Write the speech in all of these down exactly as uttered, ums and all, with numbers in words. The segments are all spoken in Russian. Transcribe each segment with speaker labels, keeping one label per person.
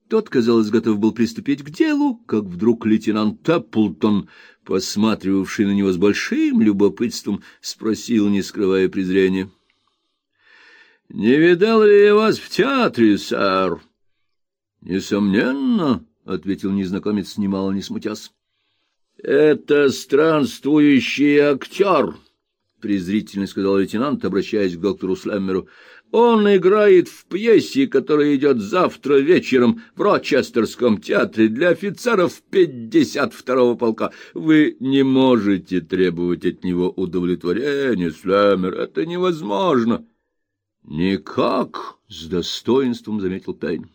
Speaker 1: Тот, казалось, готов был приступить к делу, как вдруг лейтенант Тэпплтон, посматривавший на него с большим любопытством, спросил, не скрывая презрения: — Не видал ли я вас в театре, сэр? — Несомненно, — ответил незнакомец, немало не смутясь. — Это странствующий актер, — презрительно сказал лейтенант, обращаясь к доктору Слэммеру. — Он играет в пьесе, которая идет завтра вечером в Рочестерском театре для офицеров пятьдесят второго полка. Вы не можете требовать от него удовлетворения, Слэммер, это невозможно. — Никак, — с достоинством заметил Пейн.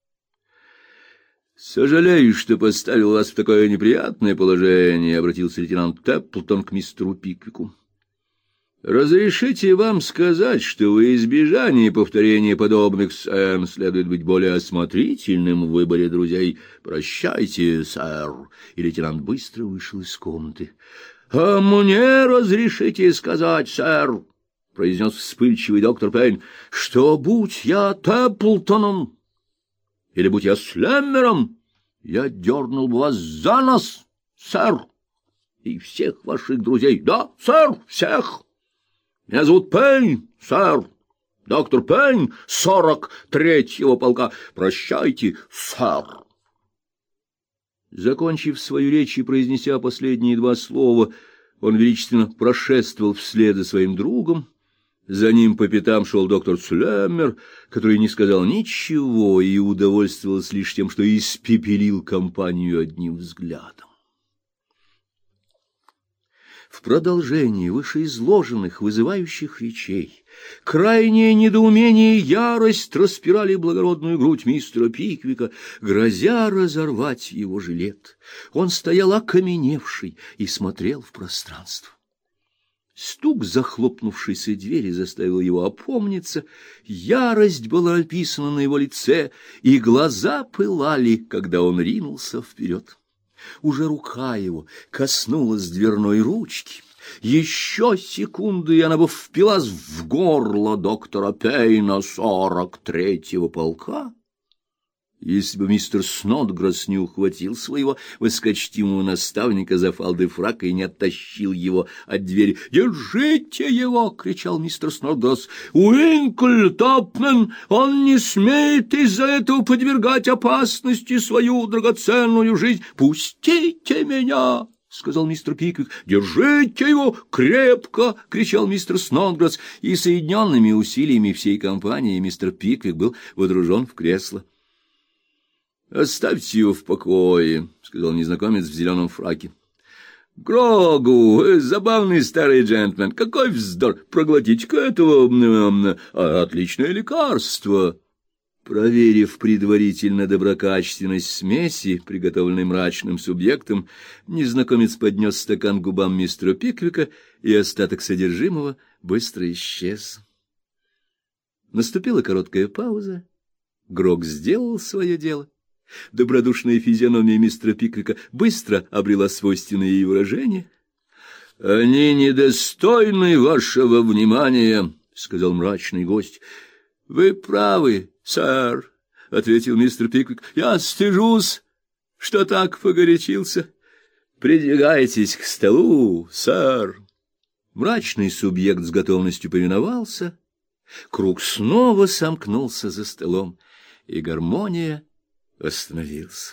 Speaker 1: — Сожалею, что поставил вас в такое неприятное положение, — обратился лейтенант Тэпплтон к мистеру Пиквику. — Разрешите вам сказать, что во избежание повторения подобных сцен следует быть более осмотрительным в выборе друзей. Прощайте, сэр. И лейтенант быстро вышел из комнаты. — А мне разрешите сказать, сэр, — произнес вспыльчивый доктор Пейн, — что будь я Тэпплтоном или будь я Слэммером, я дернул бы вас за нос, сэр, и всех ваших друзей. Да, сэр, всех. Меня зовут Пейн, сэр, доктор Пейн, сорок третьего полка. Прощайте, сэр. Закончив свою речь и произнеся последние два слова, он величественно прошествовал вслед за своим другом. За ним по пятам шел доктор Слэммер, который не сказал ничего и удовольствовался лишь тем, что испепелил компанию одним взглядом. В продолжении вышеизложенных вызывающих речей крайнее недоумение и ярость распирали благородную грудь мистера Пиквика, грозя разорвать его жилет. Он стоял окаменевший и смотрел в пространство. Стук захлопнувшейся двери заставил его опомниться, ярость была написана на его лице, и глаза пылали, когда он ринулся вперед. Уже рука его коснулась дверной ручки. Еще секунды, и она бы впилась в горло доктора Пейна сорок третьего полка. Если бы мистер Снодграсс не ухватил своего высокочтимого наставника за фалды фрака и не оттащил его от двери. «Держите его!» — кричал мистер Снодграсс. «Уинкль Топмен, он не смеет из-за этого подвергать опасности свою драгоценную жизнь. Пустите меня!» — сказал мистер Пиквик. «Держите его крепко!» — кричал мистер Снодграсс, и соединенными усилиями всей компании мистер Пиквик был водружен в кресло. — Оставьте его в покое, — сказал незнакомец в зеленом фраке. — Грогу, забавный старый джентльмен, какой вздор! Проглотите-ка этого... А, отличное лекарство! Проверив предварительно доброкачественность смеси, приготовленной мрачным субъектом, незнакомец поднес стакан к губам мистера Пиквика, и остаток содержимого быстро исчез. Наступила короткая пауза. Грог сделал свое дело. Добродушная физиономия мистера Пиквика быстро обрела свойственное ей выражение. — Они недостойны вашего внимания, — сказал мрачный гость. — Вы правы, сэр, — ответил мистер Пиквик. — Я стыжусь, что так погорячился. Придвигайтесь к столу, сэр. Мрачный субъект с готовностью повиновался. Круг снова сомкнулся за столом, и гармония остановился.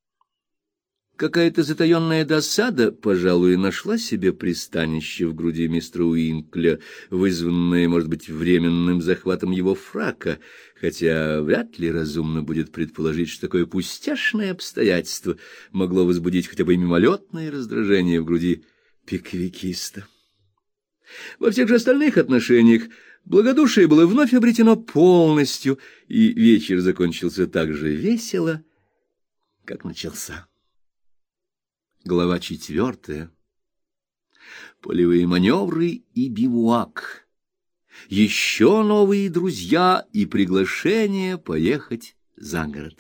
Speaker 1: Какая-то затаенная досада, пожалуй, нашла себе пристанище в груди мистера Уинкля, вызванная, может быть, временным захватом его фрака, хотя вряд ли разумно будет предположить, что такое пустяшное обстоятельство могло возбудить хотя бы мимолетное раздражение в груди пиквикиста. Во всех же остальных отношениях благодушие было вновь обретено полностью, и вечер закончился так же весело, как начался. Глава четвертая. Полевые маневры и бивуак. Еще новые друзья и приглашение поехать за город.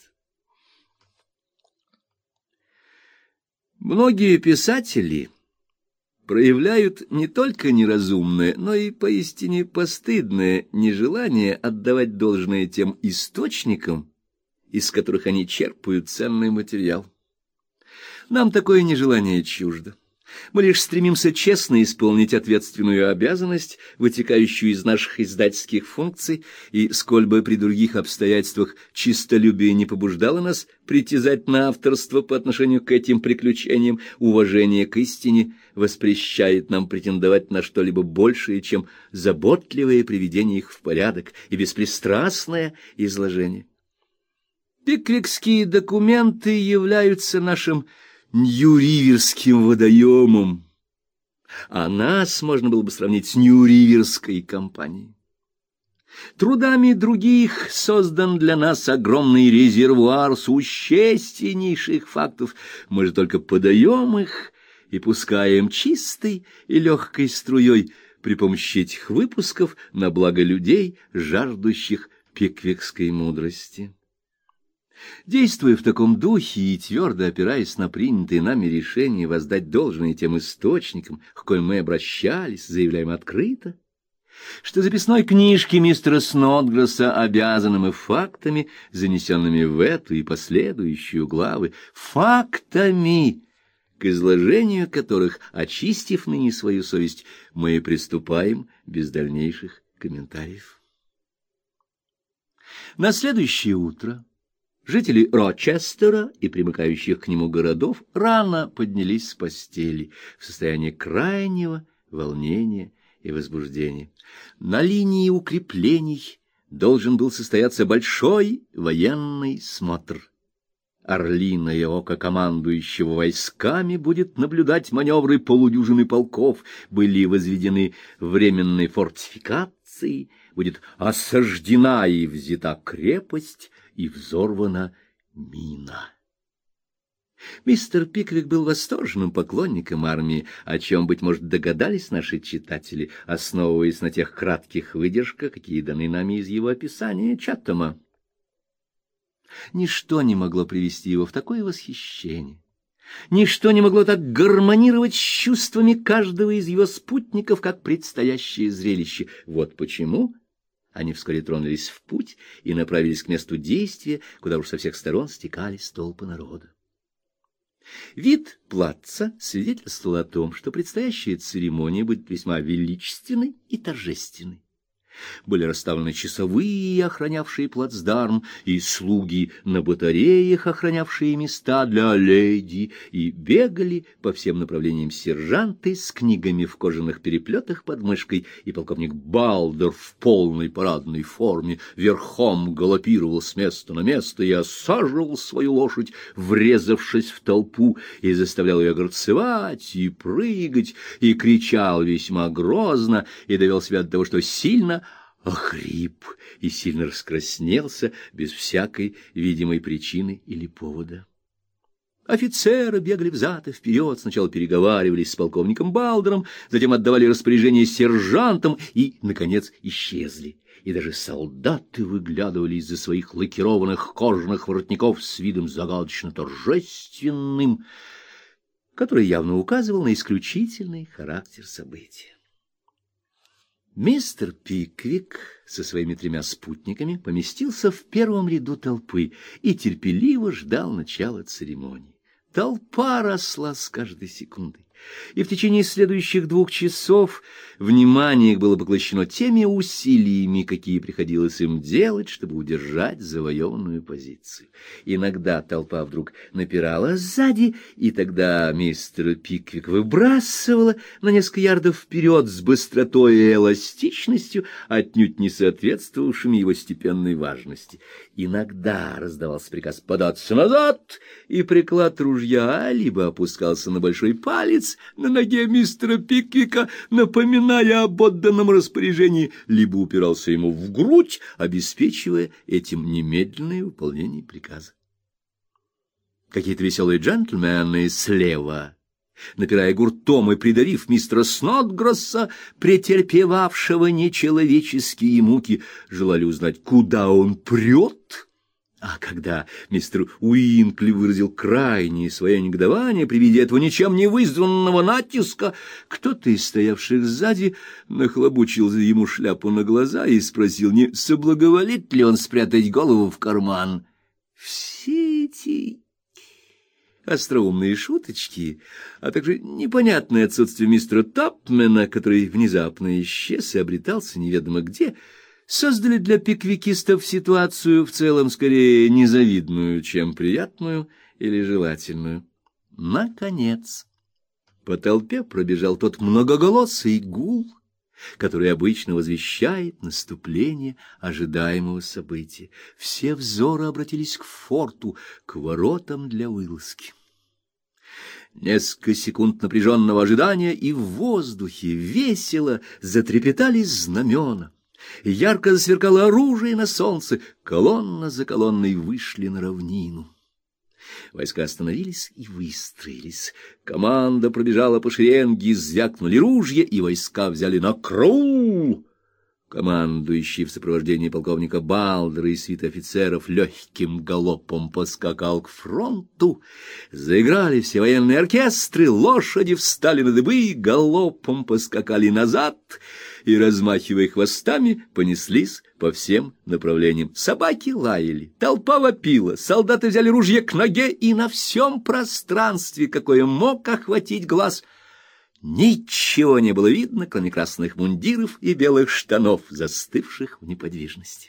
Speaker 1: Многие писатели проявляют не только неразумное, но и поистине постыдное нежелание отдавать должное тем источникам из которых они черпают ценный материал. Нам такое нежелание чуждо. Мы лишь стремимся честно исполнить ответственную обязанность, вытекающую из наших издательских функций, и, сколь бы при других обстоятельствах честолюбие не побуждало нас притязать на авторство по отношению к этим приключениям, уважение к истине воспрещает нам претендовать на что-либо большее, чем заботливое приведение их в порядок и беспристрастное изложение. Пиквикские документы являются нашим Нью-Риверским водоемом, а нас можно было бы сравнить с Нью-Риверской компанией. Трудами других создан для нас огромный резервуар существеннейших фактов. Мы же только подаем их и пускаем чистой и легкой струей при помощи этих выпусков на благо людей, жаждущих пиквикской мудрости. Действуя в таком духе и твердо опираясь на принятые нами решения воздать должное тем источникам, к коим мы обращались, заявляем открыто, что записной книжки мистера Снодграсса обязаны мы фактами, занесенными в эту и последующую главы, фактами, к изложению которых, очистив ныне свою совесть, мы приступаем без дальнейших комментариев. На следующее утро жители Рочестера и примыкающих к нему городов рано поднялись с постели в состоянии крайнего волнения и возбуждения. На линии укреплений должен был состояться большой военный смотр. Орлиное око командующего войсками будет наблюдать маневры полудюжины полков, были возведены временные фортификации, будет осаждена и взята крепость, и взорвана мина. Мистер Пиквик был восторженным поклонником армии, о чем, быть может, догадались наши читатели, основываясь на тех кратких выдержках, какие даны нами из его описания Чаттема. Ничто не могло привести его в такое восхищение. Ничто не могло так гармонировать с чувствами каждого из его спутников, как предстоящее зрелище. Вот почему они вскоре тронулись в путь и направились к месту действия, куда уж со всех сторон стекались толпы народа. Вид плаца свидетельствовал о том, что предстоящая церемония будет весьма величественной и торжественной. Были расставлены часовые, охранявшие плацдарм, и слуги на батареях, охранявшие места для леди, и бегали по всем направлениям сержанты с книгами в кожаных переплетах под мышкой, и полковник Балдер в полной парадной форме верхом галопировал с места на место и осаживал свою лошадь, врезавшись в толпу, и заставлял ее горцевать и прыгать, и кричал весьма грозно, и довел себя до того, что сильно охрип и сильно раскраснелся без всякой видимой причины или повода. Офицеры бегали взад и вперед, сначала переговаривались с полковником Балдером, затем отдавали распоряжение сержантам и, наконец, исчезли. И даже солдаты выглядывали из-за своих лакированных кожаных воротников с видом загадочно торжественным, который явно указывал на исключительный характер события. Мистер Пиквик со своими тремя спутниками поместился в первом ряду толпы и терпеливо ждал начала церемонии. Толпа росла с каждой секундой, и в течение следующих двух часов внимание их было поглощено теми усилиями, какие приходилось им делать, чтобы удержать завоеванную позицию. Иногда толпа вдруг напирала сзади, и тогда мистер Пиквик выбрасывала на несколько ярдов вперед с быстротой и эластичностью, отнюдь не соответствовавшими его степенной важности. Иногда раздавался приказ податься назад, и приклад ружья либо опускался на большой палец на ноге мистера Пиквика, напоминая об отданном распоряжении, либо упирался ему в грудь, обеспечивая этим немедленное выполнение приказа. Какие-то веселые джентльмены слева, напирая гуртом и придавив мистера Снодграсса, претерпевавшего нечеловеческие муки, желали узнать, куда он прет. А когда мистер Уинкли выразил крайнее свое негодование при виде этого ничем не вызванного натиска, кто-то из стоявших сзади нахлобучил ему шляпу на глаза и спросил, не соблаговолит ли он спрятать голову в карман. Все эти остроумные шуточки, а также непонятное отсутствие мистера Тапмена, который внезапно исчез и обретался неведомо где, создали для пиквикистов ситуацию в целом скорее незавидную, чем приятную или желательную. Наконец, по толпе пробежал тот многоголосый гул, который обычно возвещает наступление ожидаемого события. Все взоры обратились к форту, к воротам для вылазки. Несколько секунд напряженного ожидания, и в воздухе весело затрепетали знамена. Ярко засверкало оружие на солнце, колонна за колонной вышли на равнину. Войска остановились и выстроились. Команда пробежала по шеренге, звякнули ружья, и войска взяли на караул. Командующий в сопровождении полковника Балдера и свиты офицеров легким галопом поскакал к фронту. Заиграли все военные оркестры, лошади встали на дыбы, галопом поскакали назад и, размахивая хвостами, понеслись по всем направлениям. Собаки лаяли, толпа вопила, солдаты взяли ружья к ноге, и на всем пространстве, какое мог охватить глаз, ничего не было видно, кроме красных мундиров и белых штанов, застывших в неподвижности.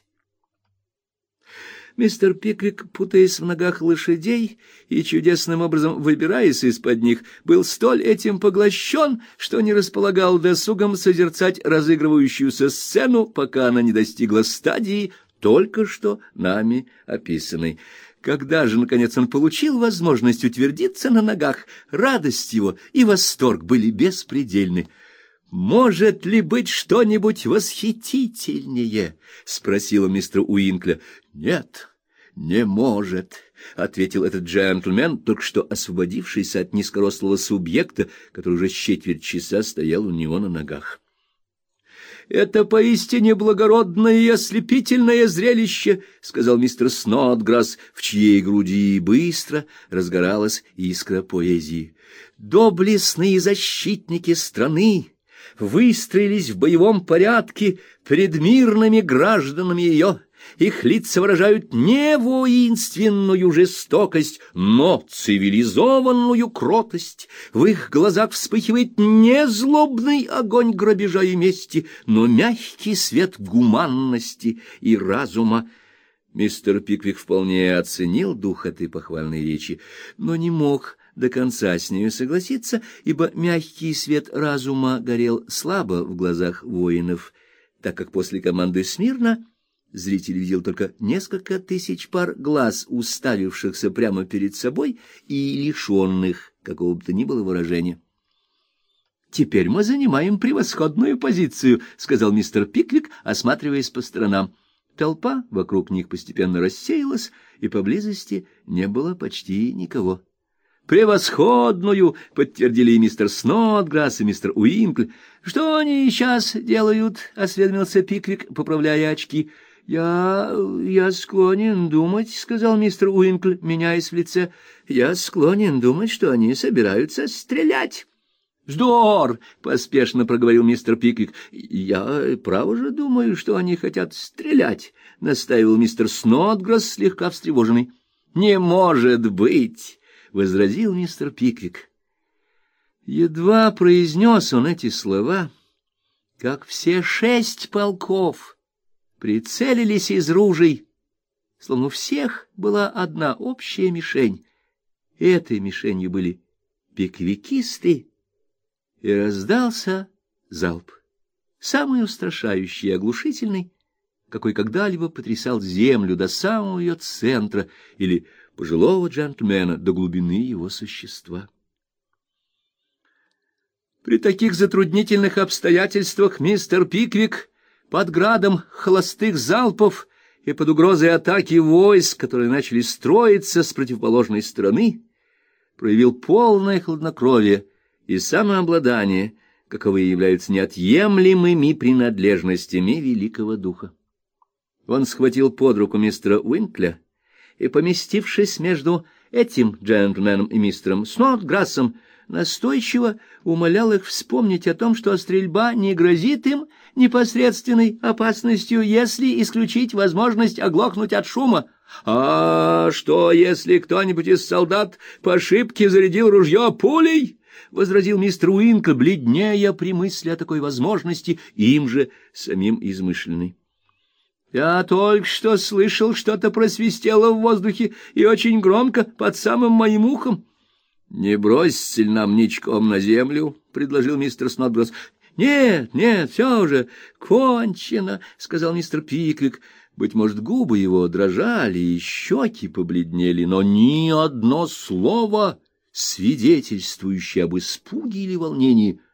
Speaker 1: Мистер Пиквик, путаясь в ногах лошадей и чудесным образом выбираясь из-под них, был столь этим поглощен, что не располагал досугом созерцать разыгрывающуюся сцену, пока она не достигла стадии, только что нами описанной. Когда же, наконец, он получил возможность утвердиться на ногах, радость его и восторг были беспредельны. «Может ли быть что-нибудь восхитительнее?» — спросила мистер Уинкля. «Нет, не может», — ответил этот джентльмен, только что освободившийся от низкорослого субъекта, который уже с четверть часа стоял у него на ногах. «Это поистине благородное и ослепительное зрелище», — сказал мистер Снодграсс, в чьей груди быстро разгоралась искра поэзии. «Доблестные защитники страны выстроились в боевом порядке пред мирными гражданами ее. Их лица выражают не воинственную жестокость, но цивилизованную кротость. В их глазах вспыхивает не злобный огонь грабежа и мести, но мягкий свет гуманности и разума». Мистер Пиквик вполне оценил дух этой похвальной речи, но не мог до конца с нею согласиться, ибо мягкий свет разума горел слабо в глазах воинов, так как после команды «Смирно» зритель видел только несколько тысяч пар глаз, уставившихся прямо перед собой и лишенных какого бы то ни было выражения. «Теперь мы занимаем превосходную позицию», — сказал мистер Пиквик, осматриваясь по сторонам. Толпа вокруг них постепенно рассеялась, и поблизости не было почти никого. «Превосходную!» — подтвердили и мистер Снодграсс, и мистер Уинкль. «Что они сейчас делают?» — осведомился Пиквик, поправляя очки. «Я... я склонен думать», — сказал мистер Уинкль, меняясь в лице, — «я склонен думать, что они собираются стрелять». «Вздор!» — поспешно проговорил мистер Пиквик. «Я право же думаю, что они хотят стрелять», — настаивал мистер Снодграсс, слегка встревоженный. «Не может быть!» — возразил мистер Пиквик. Едва произнес он эти слова, как все шесть полков прицелились из ружей, словно у всех была одна общая мишень. Этой мишенью были пиквикисты, и раздался залп, самый устрашающий и оглушительный, какой когда-либо потрясал землю до самого ее центра или пожилого джентльмена до глубины его существа. При таких затруднительных обстоятельствах мистер Пиквик под градом холостых залпов и под угрозой атаки войск, которые начали строиться с противоположной стороны, проявил полное хладнокровие и самообладание, каковые являются неотъемлемыми принадлежностями великого духа. Он схватил под руку мистера Уинкля и, поместившись между этим джентльменом и мистером Снодграссом, настойчиво умолял их вспомнить о том, что стрельба не грозит им непосредственной опасностью, если исключить возможность оглохнуть от шума, А что, если кто-нибудь из солдат по ошибке зарядил ружье пулей? — возразил мистер Уинкл, бледнея при мысли о такой возможности, им же самим измышленной. — Я только что слышал, что-то просвистело в воздухе и очень громко под самым моим ухом. — Не бросься ли нам ничком на землю? — предложил мистер Снодграсс. — Нет, нет, все уже кончено, — сказал мистер Пиквик. Быть может, губы его дрожали и щеки побледнели, но ни одно слово, свидетельствующее об испуге или волнении,